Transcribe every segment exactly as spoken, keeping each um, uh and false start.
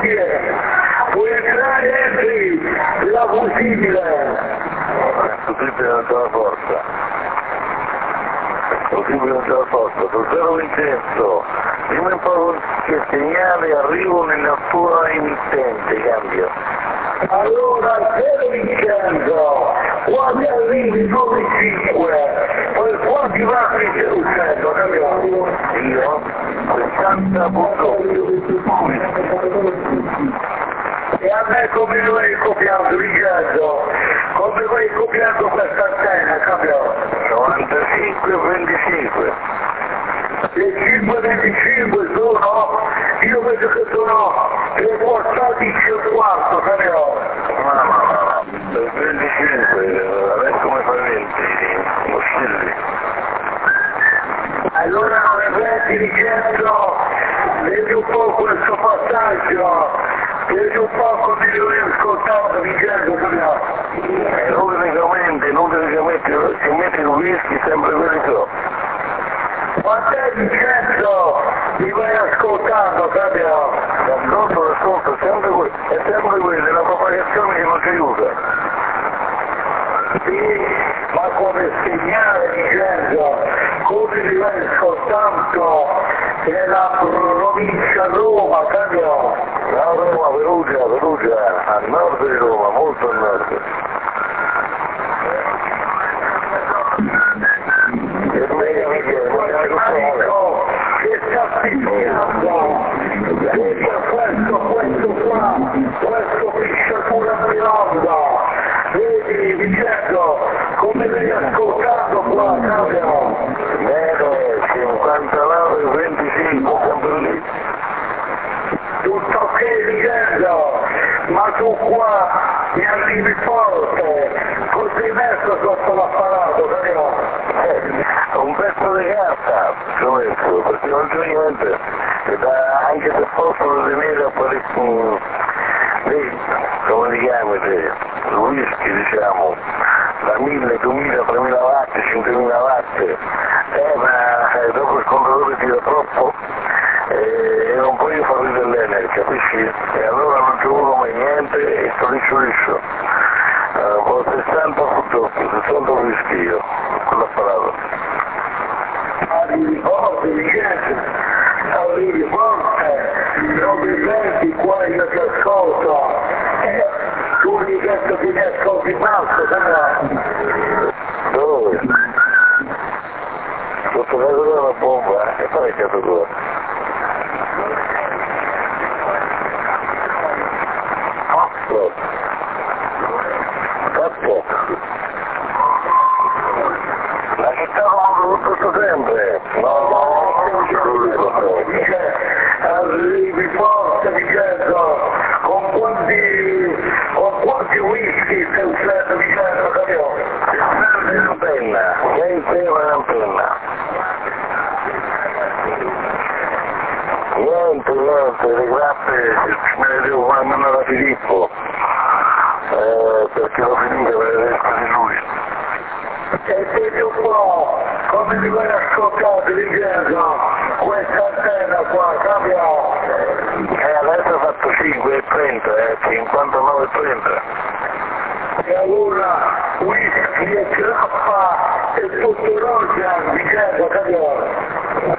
chi è? Puoi entrare, entri, la fusibile. Fusibile non c'è la forza. Fusibile non c'è la forza. Su zero Vincenzo, dimmi un po' che segnali arrivo nella tua emittente, cambio. Allora, zero Vincenzo, quando arrivi nove cinque, poi quanti vasi c'è uscendo, capiamo? Io? sessanta punto E a me come lo hai copiato, Vincenzo? Come lo hai copiato questa antena, capiamo? novantacinque venticinque. Le cinque venticinque sono, io vedo che sono le quattordici e un quarto, capiamo? No, no, no, no, venticinque, adesso come fai venti, oscilli. Allora non ripeti Vincenzo, vedi un po' questo passaggio, vedi un po' come lo hai ascoltato Vincenzo, capiamo? E numericamente, numericamente, se metti il whisky sempre quelli so. Ma te Vincenzo, mi vai ascoltando, capiamo? Ascolto, ascolto, sempre quello, è sempre quello, è la propagazione che non ci aiuta. Sì, ma come segnale Vincenzo, come mi vai ascoltando nella provincia Roma, capiamo? No, Roma, Perugia, Perugia, a nord di Roma, molto a nord. E meglio mi chiede, ma mi Amico, che sta fischiando, vedi questo, questo qua, questo pisciatura bionda, vedi Vincenzo, come l'hai ascoltato qua, capiamo? Bene, cinquantanove venticinque, sempre lì. Tutto ok Vincenzo, ma tu qua mi arrivi forte, così messo sotto l'apparato, capiamo? Un pezzo di carta, ci ho messo, perché non c'è niente, e da, anche se possono tenere apparecchi, lì, come li chiami te, il whisky diciamo, da mille, duemila, tremila watt, cinquemila watt, eh ma eh, dopo il contatore tira troppo eh, e non voglio far ridere l'Enel, capisci? E allora non ci vuole mai niente e sto liscio liscio. Uh, ho sessanta purtroppo, sessanta whisky io, quell'apparato. Arrivi forte, Vincenzo, arrivi forte, non mi senti qua io ti ascolto, eh, tu mi sento che mi ascolti basso, capiamo? Dove? Sotto casa tua una bomba, eh? E fai casa tua? Hotspot. Hotspot. La città non tutto sempre. No, non c'è tutto. Arrivi forte, Vincenzo, con quanti, con quanti whisky stai usando, Vincenzo, capiamo? Serve una penna, che serve una penna? Niente, niente, le grappe me le devo mandare da Filippo, eh, perché l'ho finita per le resta di lui. E vedi un po' come mi vai ascoltato, Vincenzo, questa antena qua, capiamo? E adesso ho fatto cinque e trenta, eh, cinquantanove e trenta. E allora whisky e grappa e tutto rosa, Vincenzo, capiamo?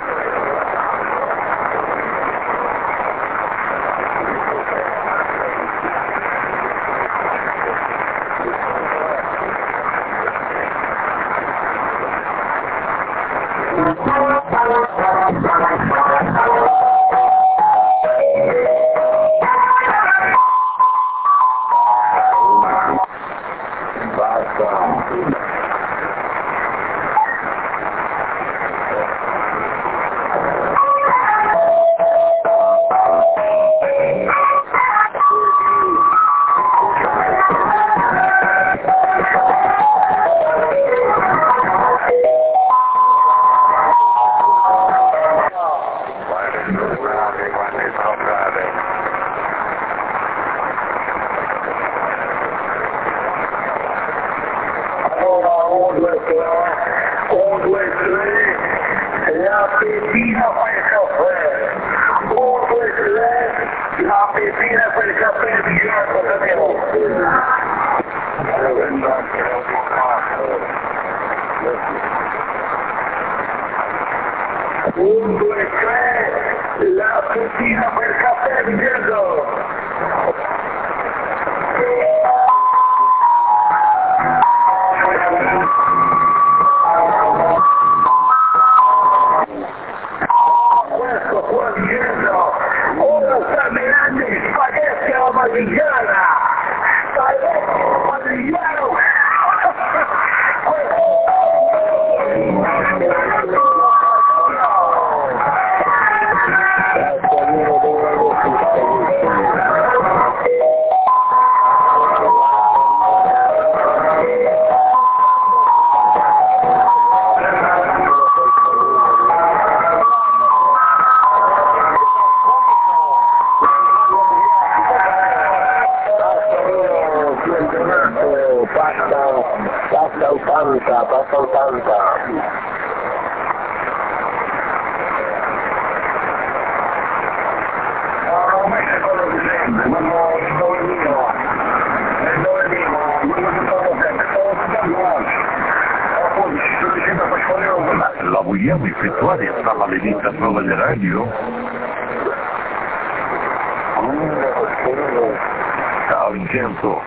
La pepina Un, due, tre, la pettina per caffè di Diego. Questo qua Diego, ora sta venendo gli spaghetti alla partigiana. Spaghetti alla partigiana. Pasta ottanta, pasta ottanta. No, ma è quello di sempre, ma no, è dove vivo, è dove vivo, quello che fanno sempre, stavo studiando oggi. Appunto, ci sto dicendo per fare. La vogliamo effettuare sta maledetta prova di radio? Ciao Vincenzo.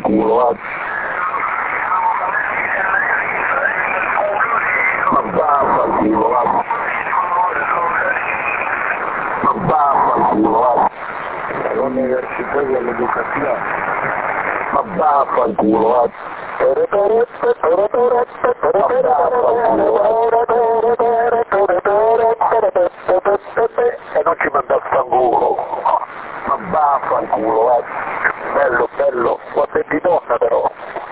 vaffanculo, eh. Ma vaffanculo, eh. Ma vaffanculo, eh. L'università dell'educazione. Ma vaffanculo, eh. E non ci manda a fanculo. Ma vaffanculo, eh. Bello, bello, quando è di donna però.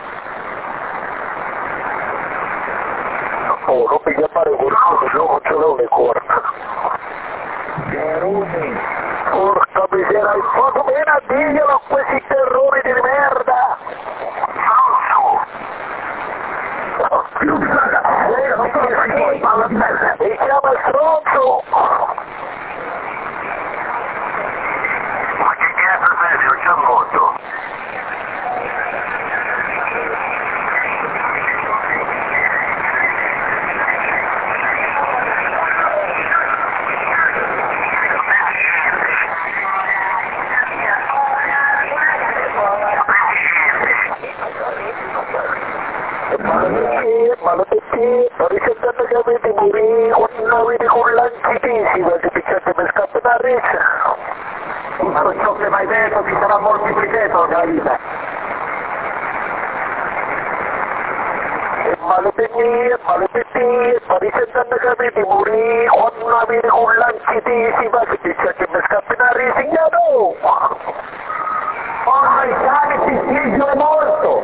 Oh, non mi chiamare qualcuno, io non ce l'ho le corna. Chiarone. Porca miseria, il fuoco viene a dirglielo a questi terrori di merda! Mi chiama stronzo! Ma che cazzo sei, non c'è molto? Maledetti, ricercando che avete morì, non avete con l'anchitesima che piccate per scappare. Tutto ciò che mi hai detto ti sarà moltiplicato nella vita. Maledetti, maledetti, ricercando che avete morì, non avete con l'anchitesima che piccate per scappare, signato! Oh, il cane si spinge è morto!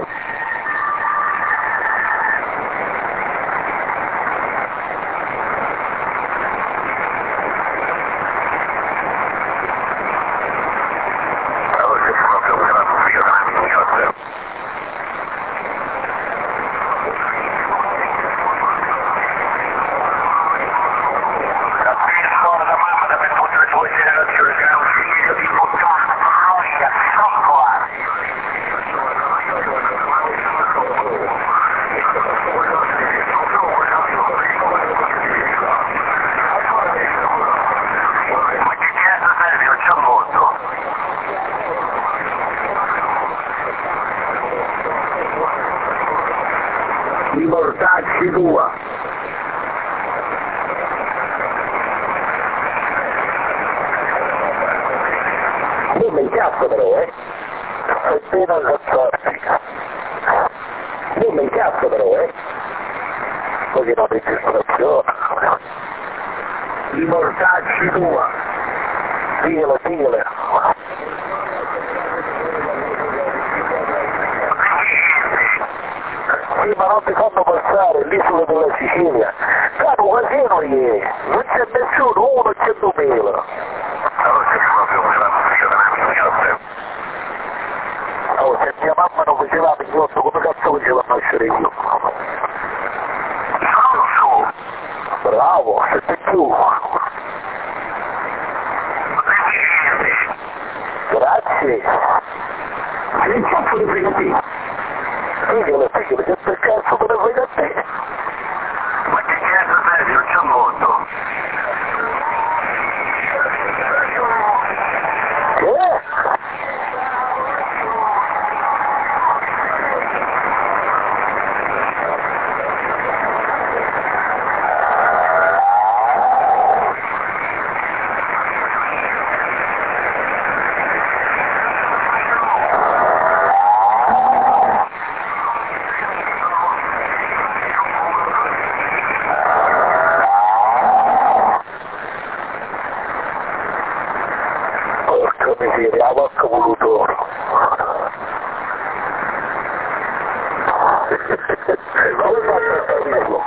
I mortacci tua! Non mi incazzo però, eh! Sei appena ammazzarti! Non mi incazzo però, eh! Così una registrazione! I mortacci tua! Diglielo, diglielo! Sì, ma non ti fanno passare l'isola della Sicilia. Caro casino ieri, non c'è nessuno, uno c'è duemila. Oh, se mia mamma non faceva pigliotto, come cazzo faceva a nascere io? Bravo, siete più. Grazie. Che cazzo di frigati? Figliolo, figliolo, che per cazzo me ne fai da te? Ma che cazzo sei, non c'è molto? Che? Miseria, ma che voluto come faccio a capirlo?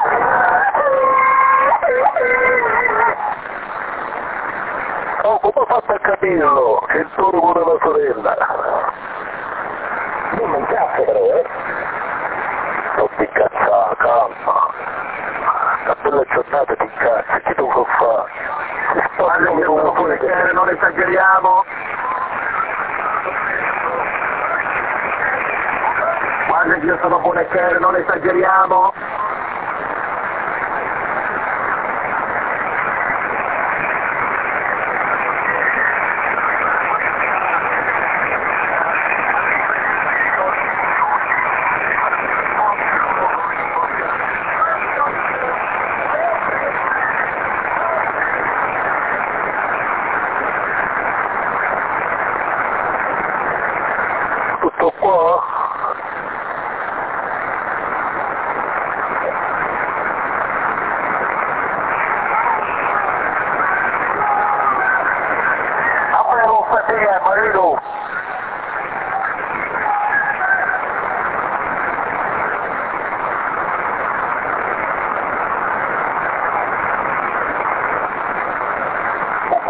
Oh, come ho fatto a capirlo che il toro vuole la sorella? Non mi incazzo però, eh? Non ti incazzare, calma. La bella giornata ti incazzi, che devo fare? Guarda che sono pure chiare, non esageriamo. Guarda che io sono pure chiare, non esageriamo.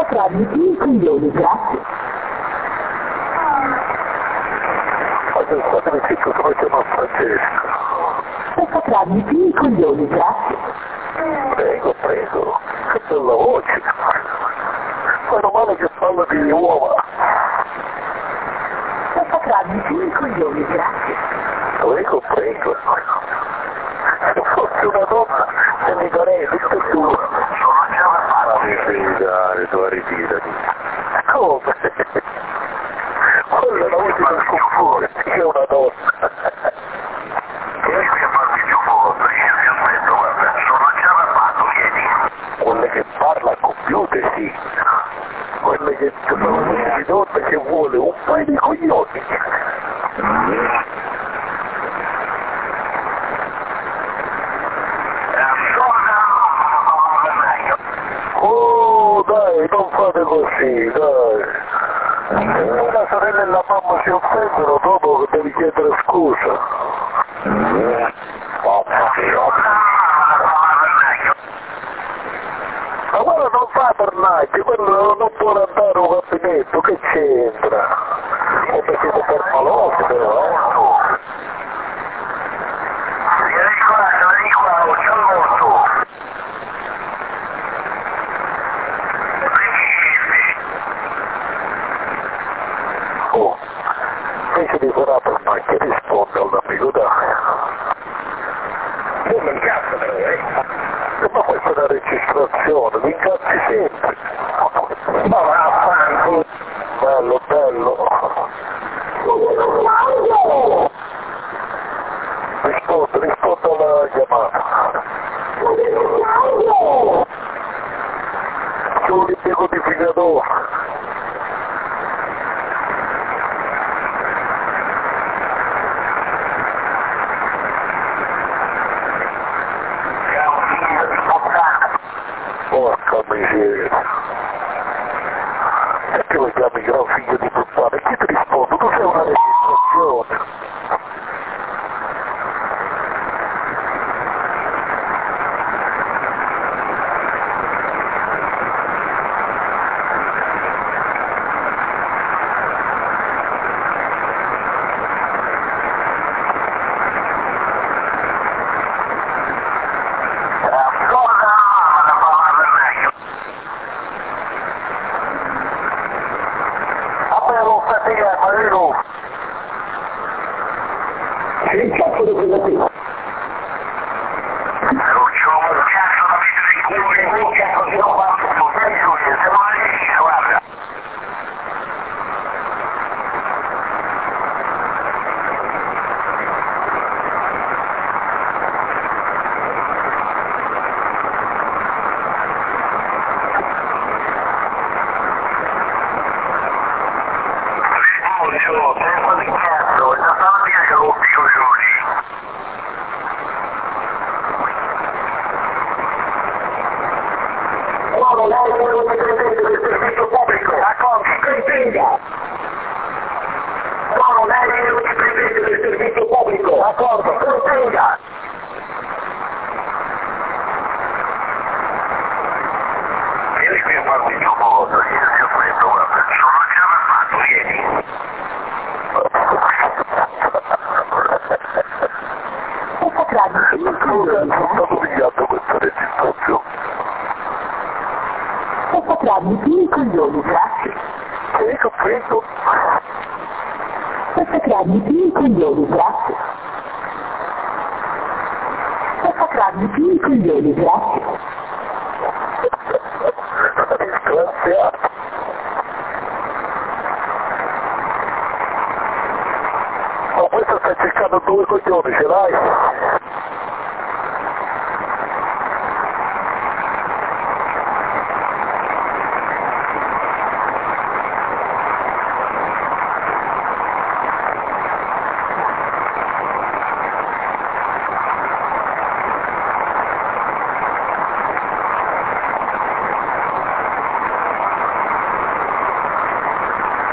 trasmetti i coglioni, grazie. Fatemi zitto, come chiamo Francesco. Questa trasmetti i coglioni, grazie. Prego, prego, che bella voce. Meno male che parla di uova. Questa trasmetti i coglioni, grazie. Prego, prego. Se fosse una donna, se mi darei tutto tu. Sono già la mano. Mi fidare, tu ritirati. Come? Quella è la voce del confore, che è una donna. Vieni qui a farmi più foto, io ti aspetto, guarda, sono già armato, vieni. Quelle che parla al computer, sì. Quelle che sono voce di donna che vuole un paio di coglioni. Oh, dai, non fate così, dai. Se la sorella e la mamma si offendono, dopo devi chiedere scusa. Ma guarda, non fa pernacchio, quello non può andare un gabinetto, che c'entra? O perché siete permalosi, però, eh? Vieni qua, vieni qua, ho già molto. Oh, invece di fare per macchia risponde all'amico, dai. Non mi incazzo però, eh? Ma questa è una registrazione, mi incazzi sempre. Ma vaffanculo. Bello, bello. Rispondo, rispondo alla chiamata. C'è un decodificatore. Porca miseria. Perché lo chiami gran figlio di puttana? Chi ti risponde? Tu sei una registrazione. Sì, cazzo di quella qui. Non c'ho un cazzo da mettere in culo in bocca così non faccio più. Vieni qui, se non è lì, guarda. Riposo, tempo di cazzo, già stamattina che l'ho più giorni. Uomo, lei è quello che prendete del servizio pubblico. D'accordo, contenga. Uomo, lei è quello che prendete del servizio pubblico. D'accordo, contenga. Vieni qui a farmi più foto, io ti aspetto, guarda, sono già armato, vieni. Questa trasmetti i coglioni, Sto grazie. pigliando questa registrazione. Questa trasmetti i coglioni, grazie. Prego, prego. Questa trasmetti i coglioni, grazie. Questa trasmetti i coglioni, grazie. Disgraziato. Ma questo sta cercando due coglioni, ce l'hai?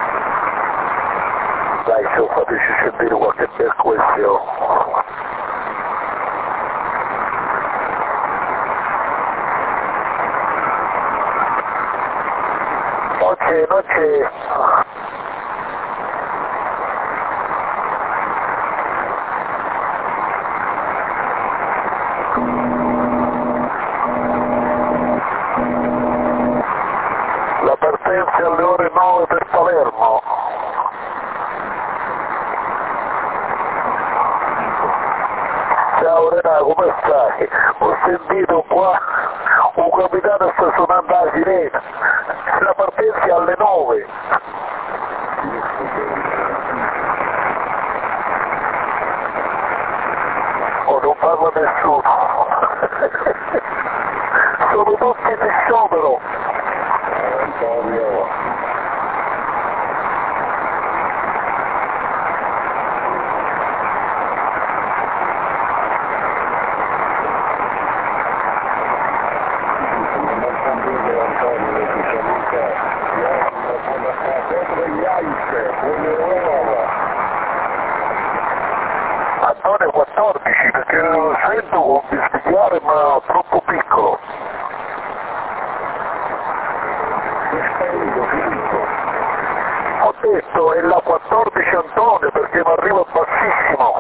Dai, se fateci sentire qualche bel questione. c'è. La partenza è alle ore nove per Palermo. Ciao Renato, come stai? Ho sentito qua un capitano sta suonando la sirena. La partenza è alle nove. Oh, non parla nessuno. Sono tutti in sciopero. Antonio. Antonio quattordici, perché lo sento con bisticchiare ma troppo piccolo. Ho detto è la quattordici Antonio perché mi arriva bassissimo.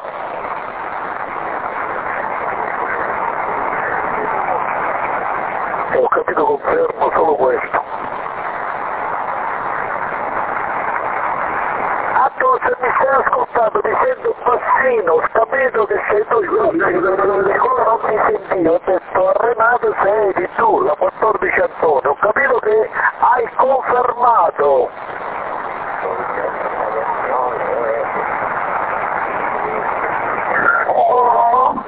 E ho capito, confermo solo questo. Antonio, se mi stai ascoltando mi sento bassino, ho capito che sei tu, siccome non mi sentivo, ho detto a Renato sei tu, la quattordici Antonio, ho capito che hai confermato. Oh.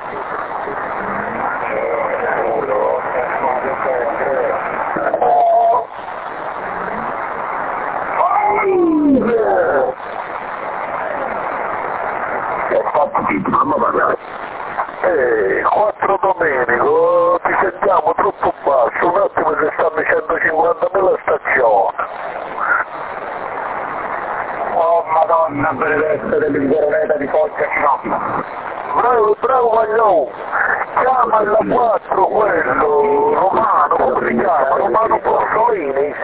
Mamma parlare. Eh, quattro Domenico, ti sentiamo troppo basso, un attimo che stanno centocinquantamila stazioni. Oh madonna benedetta dell'ingoroneta di Foggia Cinoppa. Bravo, bravo Magliò, chiama alla quattro quello, Romano, come si chiama? Romano Porsolini.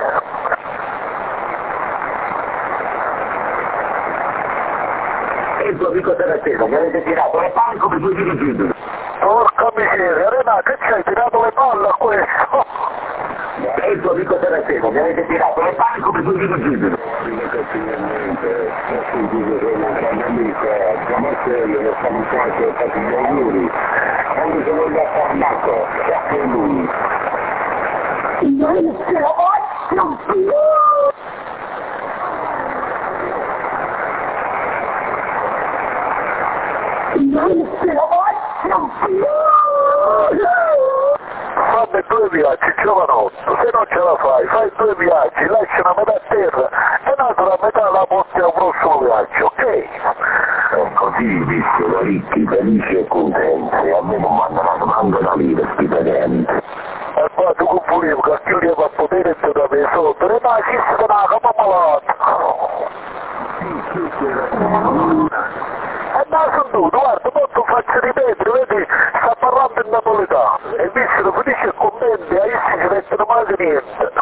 E tu amico te l'atteso, mi avete tirato le palle come due dirigibili. Porca miseria, Renato, che ci hai tirato le palle a questo? E tu amico te l'atteso, mi avete tirato le palle come due dirigibili. Effettivamente, ho sentito che una grande amica, a Marcello, le salutate e fatti gli auguri. Anche se non gli ha parlato, che anche lui. Non ce la faccio più! Non ce la faccio più! Fammi due viaggi, giovanotto, se non ce la fai, fai due viaggi, lascia una metà a terra e l'altra metà la porti al prossimo viaggio, ok? E così vissero ricchi, felici e contenti, e a me non mi hanno dato manco una lira stipendente. E qua tu che volevo che chiudeva a potere e ti davi sotto, e ma ci sta una cama malata. E ma sono tu, guarda, molto faccio ripetere, vedi, sta parlando in napoletano, e vissero felici e contenti, a essi ci mettono mai niente.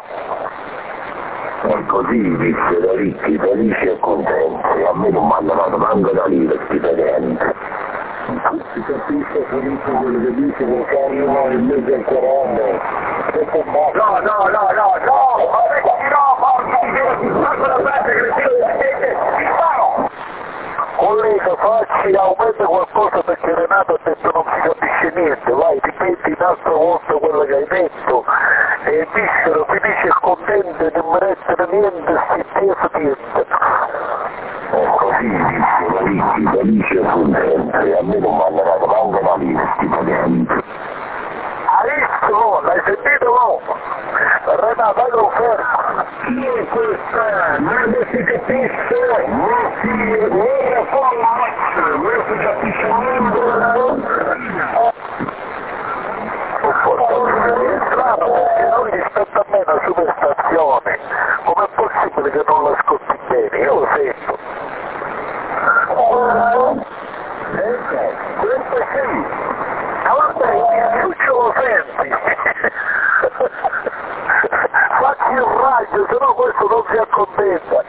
E così vissero ricchi, felici e contenti, e a me non mi hanno dato manco una lira stipendente. Si capisce Filippo quello che dice che arriva in mezzo al corone. No, no, no, no, no, ma no, porca miseria, ti sparo la parte che le tiro di gente, ti sparo! Collega, facci, aumenta qualcosa perché Renato ha detto non si capisce niente, vai, ripeti un'altra volta quello che hai detto, e vissero felici e contenti, non meritano niente, sti peso niente. E così vissero ricchi, felici e contenti, e a me non mi hanno dato manco una lira stipendente. Hai visto? L'hai sentito no? Renato, hai conferma? Chi è questa? Non si capisce, non si ne fa non si capisce niente. Un po' strano perché lui rispetto a me è una superstazione, com'è possibile che non l'ascolti bene? Io lo sento. Questo sì. Allora il ciuccio lo senti? Faccio il raggio, se no questo non si accontenta.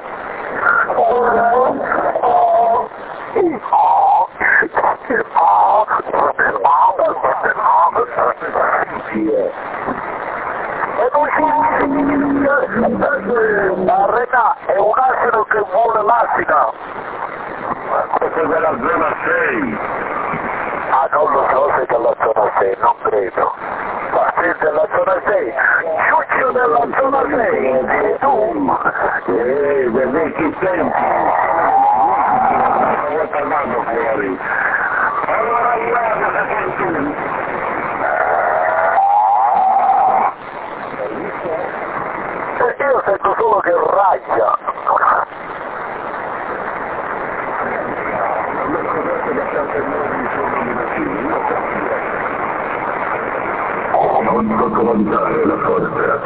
E non si a Renà è un asino che vuole l'asina. Questo è della zona sei. Ah, non lo so se della zona sei, non credo. Ma sei della zona sei, Ciuccio della zona sei, e tu? Eh, per vecchi tempi. Non vuoi parlando fuori. Allora guarda che sei tu. Perché io sento solo che raggia. Non sottovalutare la forza.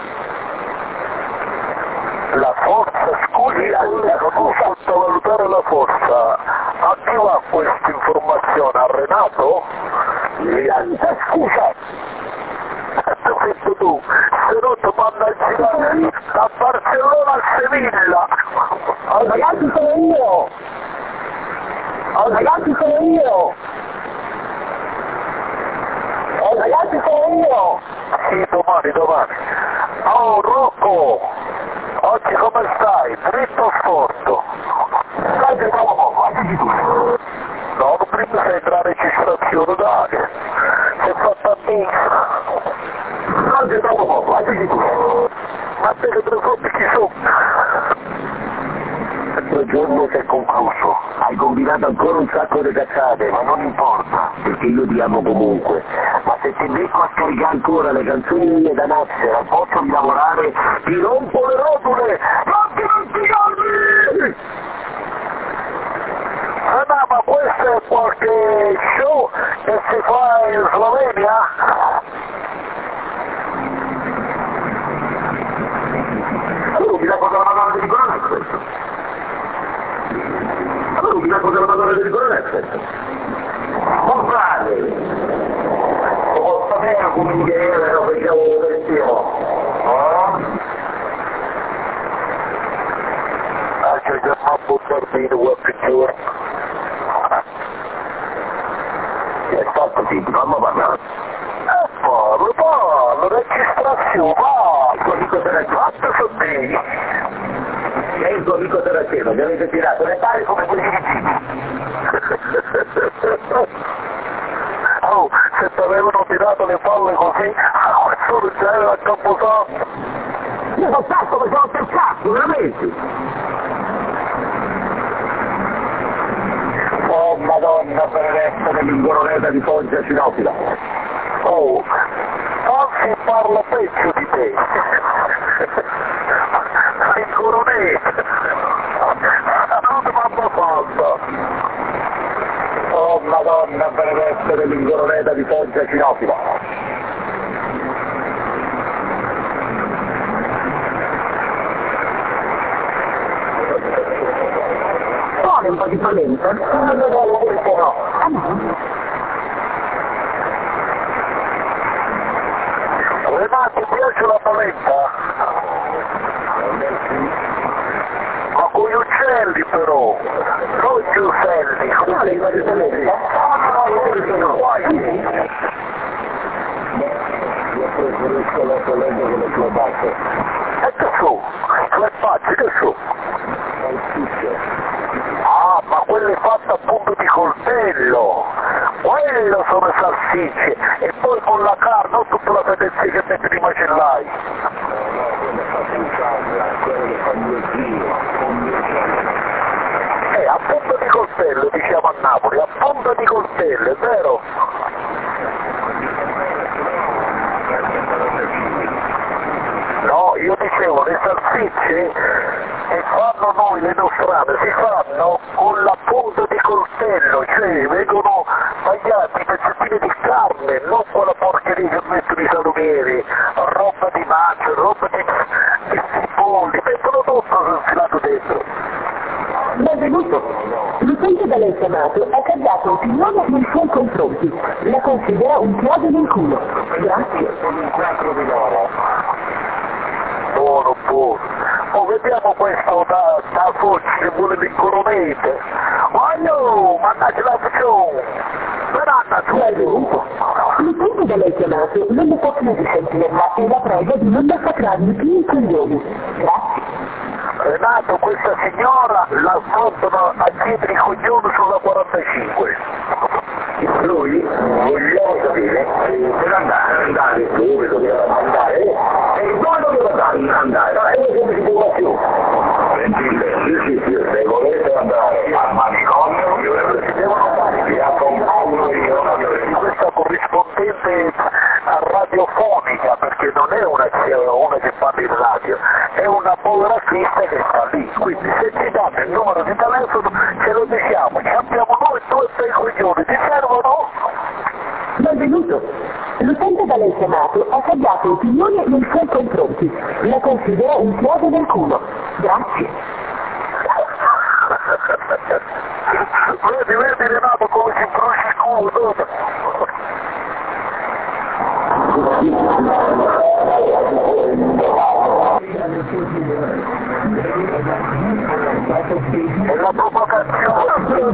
La forza, scusi, non sottovalutare la forza. A chi va questa informazione? A Renato? Niente, scusa. Hai detto tu, se no ti manda a girare da Barcellona a Sevilla. Ragazzi sono io! Ragazzi sono io! Ragazzi sono io! Sì, domani, domani. Oh, Rocco! Oggi come stai? Dritto o storto? Dai, bravo poco, guardi tu. No, prima sei tra registrazione, dai. Sei fatta a me. Dai, bravo poco, guardi tu. Ma te che preoccupi chi sono? Il giorno si è concluso, hai combinato ancora un sacco di cazzate, ma non importa, perché io ti amo comunque. Ma se ti becco a scaricare ancora le canzoni mie da Napster al posto di lavorare, ti rompo le rotule! Non ti dimenticarmi! Ah no, ma questo è qualche show che si fa in Slovenia? Allora mi racconta la Madonna di Coronel questo? Allora mi racconta la Madonna di Coronel questo? Non vale! Lo sapere come mi chiede, lo facevo vestito. Ah, c'è già un bombardino qualche giorno. È stato sì, fammi parlare. Eh, parlo, parlo, registrazione, parlo, Dico te la fatto su te. E il tuo amico Terraceno, mi avete tirato le pare come quelli di Oh, se ti avevano tirato le palle così, ah, questo già era a Camposanto. Io sono stato che sono per cazzo, veramente! Oh Madonna benedetta dell'ingoroneta di Foggia Cinofila! Oh, non si parla peggio di te. L'ingoroneta. Non ti mando falsa. Oh Madonna benedetta dell'ingoroneta di Foggia Cinofila! Vuole un po' di polenta? Non ne vuole questo no! Ah no? Renato, ti piace la polenta? Ma con gli uccelli però, non gli uccelli, con Vuole un po' di polenta? Io preferisco la polenta con le clobacce. E che su? Le facce, che su? Ah, ma quelle fatte a punto di coltello! Quello sono le salsicce! E poi con la carne, non tutta la fetezza che metti di macellai! Eh, a punto di coltello, diciamo a Napoli, a punto di coltello, è vero? No, io dicevo, le salsicce che fanno noi, le nostrane, si fanno con la punta di coltello, cioè vengono tagliati pezzettini di carne, non quella porcheria che mettono i salumieri, roba di maggio, roba di, di cipolli, mettono tutto infilato dentro. Benvenuto. L'utente da lei chiamato ha cambiato opinione nei suoi confronti. La considera un chiodo nel culo. Grazie. Sono un quattro di loro. vediamo questo da, da Foggi che vuole l'incoronete. Ma no, mannaggia la fucione! Verranna tu! L'utente da lei chiamato non ne può più di sentirla e la prego di non massacrarmi più i coglioni. Grazie. Renato, questa signora la affrontano a dietro i coglioni sulla quarantacinque. Lui, vogliamo sapere, deve andare, andare, dove doveva andare, e dove doveva andare, e come si può più. Gentile, sì, sì, sì, se volete andare al manicomio, si devono andare, vi accompagno io. Questa corrispondente radiofonica, perché non è una, una che parla in radio, è una povera crista che sta lì, quindi se ci danno il numero di telefono ce lo diciamo, ci abbiamo noi due sei coglioni, ti servono? Benvenuto. L'utente da lei chiamato ha cambiato opinione nei suoi confronti. La considera un chiodo del culo. Grazie. Vedi, vedi Renato come si brucia il culo, è la provocazione.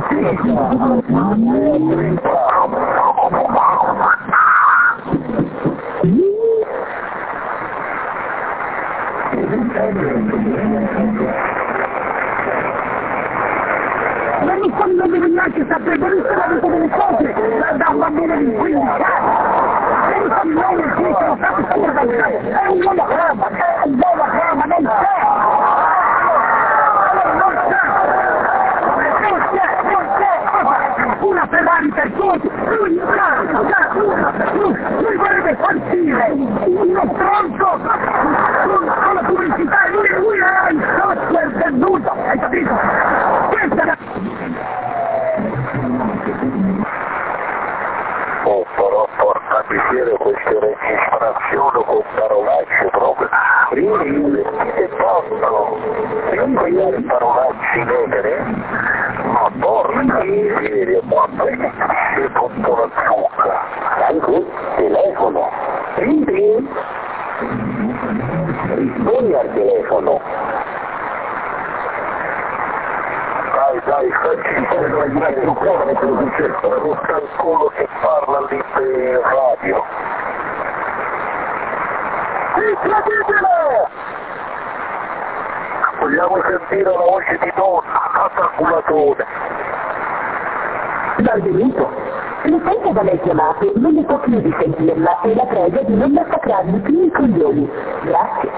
Ma mi sta andando neanche sapere benissimo la vita delle cose da un bambino di quindici anni. Senza il nome il titolo, sapete come da è un monogramma, è un monogramma, non c'è! Non c'è! Non c'è, non c'è! Una Ferrari per tutti! Lui, lui, lui vorrebbe partire! Uno stronzo! Con la pubblicità, lui, lui è il software venduto! Hai capito? Questa è la... Oh, però porca miseria queste registrazioni con parolacce proprio. Che posto? Ingoiare parolacce negre? Ma porca miseria, quanto è che c'è tutto la zucca? Anche telefono. Quindi, rispondi al telefono. Dai, dai, facci fare la grande cuore che lo dice lo calcolo che parla lì per radio. Incredibile! Vogliamo sentire la voce di donna, a calcolatore. Benvenuto. L'utente da lei chiamato non ne può più di sentirla e la prego di non massacrarmi più i coglioni. Grazie.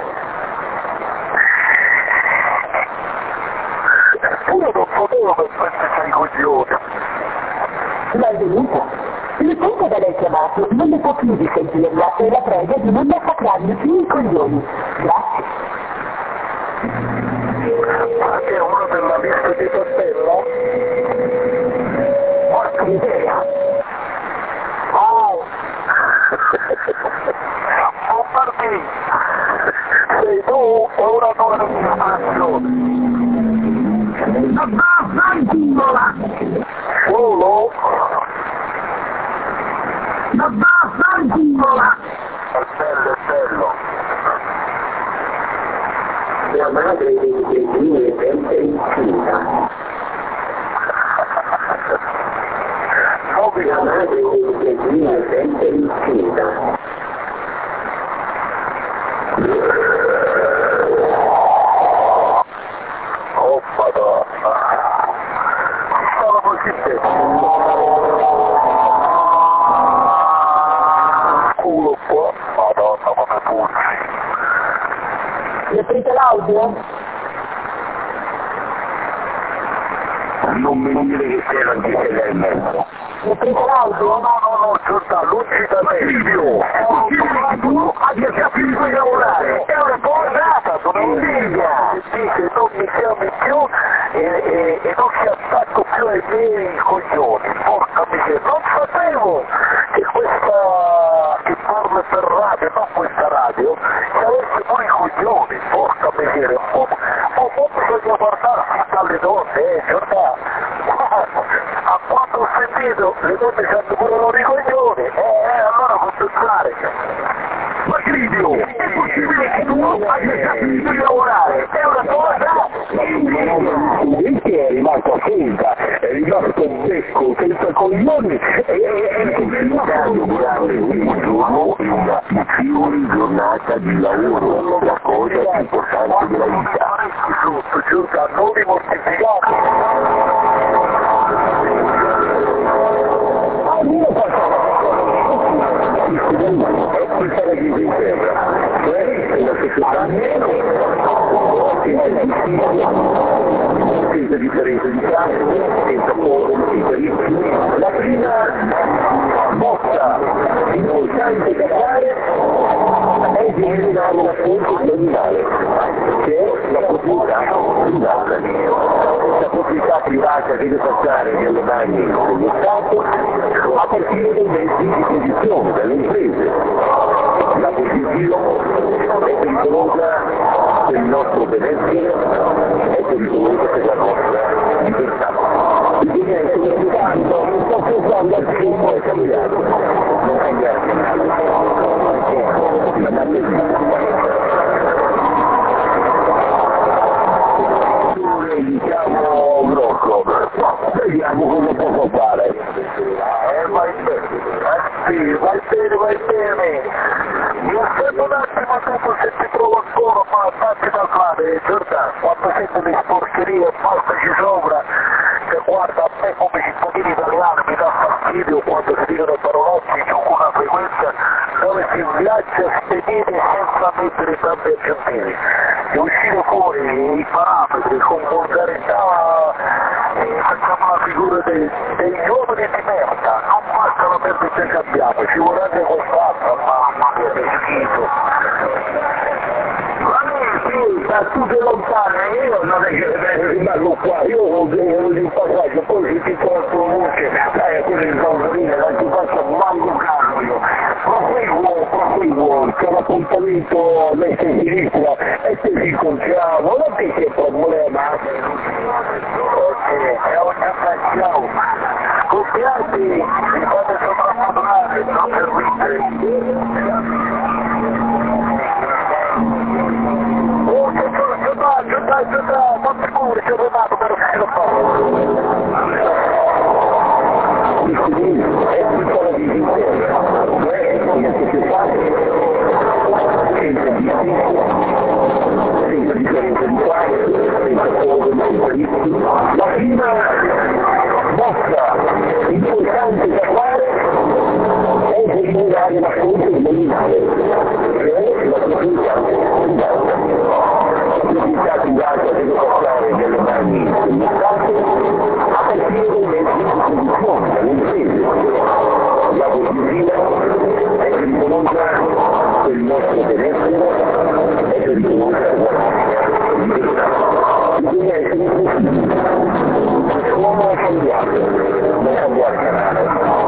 Io non sapevo che questi sei coglioni. Benvenuta. L'utente da lei chiamato non ne può più di sentirla e la prego di non massacrarmi più i coglioni. Grazie. Perché è uno della lista di Tortello? Porca miseria. Oh! Bombardi! Sei tu o una tua registrazione? Ma vaffanculo! Solo? Ma vaffanculo! È bello, è bello. La madre dei bambini è sempre incinta. La madre dei bambini è sempre incinta. Oh madonna. Stava così bene. Culo qua. Madonna come puzzi. Mi aprite l'audio? Non mi dire che c'era anche se lei in mezzo. Mi aprite l'audio? No, no, no, giornale, lucidamente. Silvio, tu abbia capito di lavorare. È una posata, sono invidia. Dice, non mi chiami più e, e, e non si attacco più ai miei coglioni. Porca miseria, non sapevo che questa, che parla per radio, non questa radio, che avesse pure i coglioni. Porca miseria, oh, oh, oh, bisogna guardare dalle donne, eh, giornale. A quando ho sentito le donne ci hanno pure loro i coglioni, eh, eh, allora contestare. Ma Silvio, è possibile che tu abbia capito di lavorare? È una cosa coglioni e consigliato durante un giorno una piacevole giornata di lavoro, la cosa più importante della vita. Sotto, giunta a noi mortificati. E questa è la crisi interna, cioè la società meno senza differenza di classe, senza forum, senza rischi. La prima mossa importante da fare è di eliminare una fonte criminale, che è la proprietà privata. La proprietà privata deve passare nelle mani dello Stato a partire dai mezzi di produzione, dalle imprese. La borghesia è pericolosa per il nostro benessere, è pericolosa per la nostra libertà. Bisogna essere tanto, non sto pensando al tempo è cambiato, non cambiare canale, la diciamo grosso, vediamo cosa posso fare. Eh, vai bene, eh sì, vai bene, vai bene. Mi aspetto un attimo dopo se ti trovo ancora, ma fatti da fare, Giordano, quando sento le sporcherie, passaci sopra, che guarda a me come cittadino italiano mi dà fastidio quando si dicono parolacce con una frequenza dove si viaggia spediti senza mettere tanti aggiuntivi. E uscire fuori i parametri con volgarità e facciamo la figura dei, degli uomini di merda, non basta la merda che ci abbiamo, ci vuole anche quest'altra, mamma mia che schifo. Ma sì, da tutte lontane, io non è che rimango qua, io vedo il passaggio, poi si ti porto voce, dai, quello in bambolina, non ti faccio manco cambio. Proseguo, proseguo, c'è l'appuntamento alle sei sinistra e se ci incontriamo, non c'è che problema. Ok, è una ciao. Copiati, mi fate sopravvalutare, non per oh, che cosa, dai, dai, dai, non ti muori, c'è arrivato per lo è tutta la visita, cioè la società senza giustizia, senza differenza di classe, senza forum, senza rischi. La prima mossa importante da fare è eliminare la fonte criminale, cioè la proprietà privata. La proprietà privata deve passare nelle mani dello Stato a partire dai mezzi di produzione, dalle imprese. La borghesia è pericolosa per il nostro benessere, è pericolosa per la nostra libertà. Bisogna essere flessibili. L'uomo è cambiato, non cambiare canale.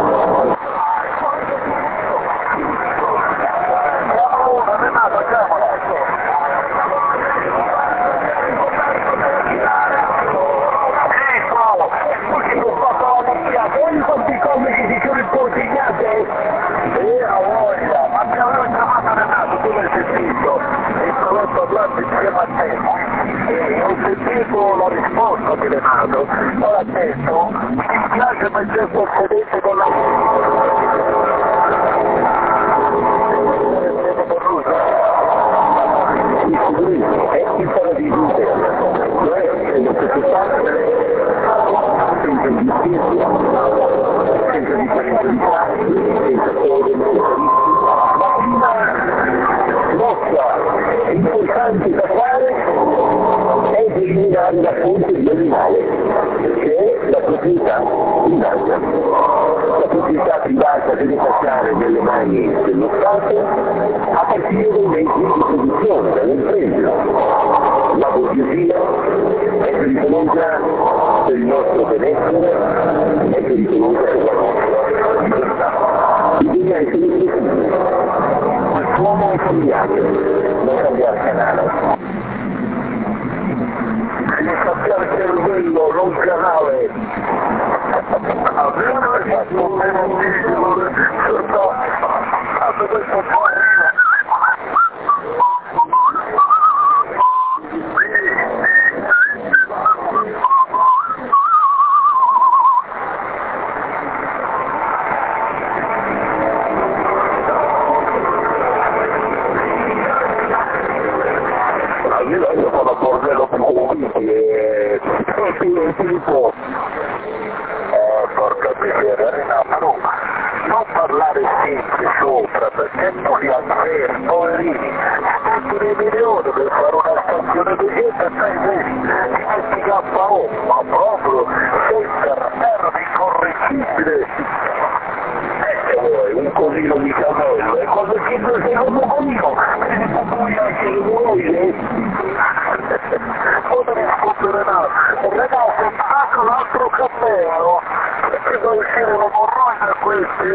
Ho sentito la risposta di Renato, ora ha detto, mi dispiace ma c'è possedente con la... È il paradiso interno, cioè la società senza giustizia, senza differenza di classe, senza forum, senza rischi. La prima mossa importante da fare è eliminare la fonte criminale, che è la proprietà privata. La proprietà privata deve passare nelle mani dello Stato a partire dai mezzi di produzione, dalle imprese. La borghesia è pericolosa per il nostro benessere, è pericolosa per la nostra libertà. Bisogna essere flessibili. L'uomo è cambiato, non cambiare canale. Devi cambiare il cervello, non canale. Abbiamo fatto un menadino, fatto questo fuori. e tu li alzeri, poverini, spendi dei milioni per fare una stazione di gente e sai vedi, questi K O, ma proprio senza terra incorreggibile. E vuoi, un cosino di camello, e quando chiedo il secondo cosino, se ne può poi anche le muoie. Potrei ascoltare Renato, Renato, anche un altro camello, perché devo uscire un morrone da questi?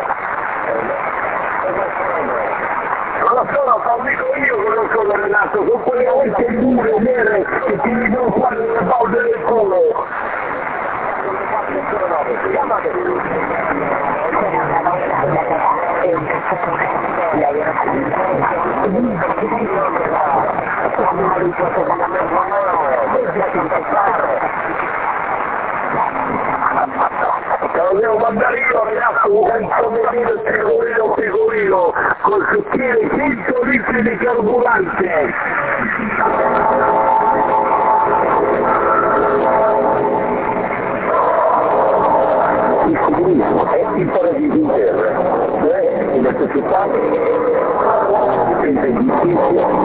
Non lo so, lo dico io che non sono Renato, sono quelle orecchie dure, nere, che ti dicono quando le palle del culo. È un cazzatore, lei era Te lo devo mandare io ragazzo, un camionino piccolino piccolino, con sottile cento litri di carburante. Il comunismo è il paradiso in terra, cioè una società senza giustizia,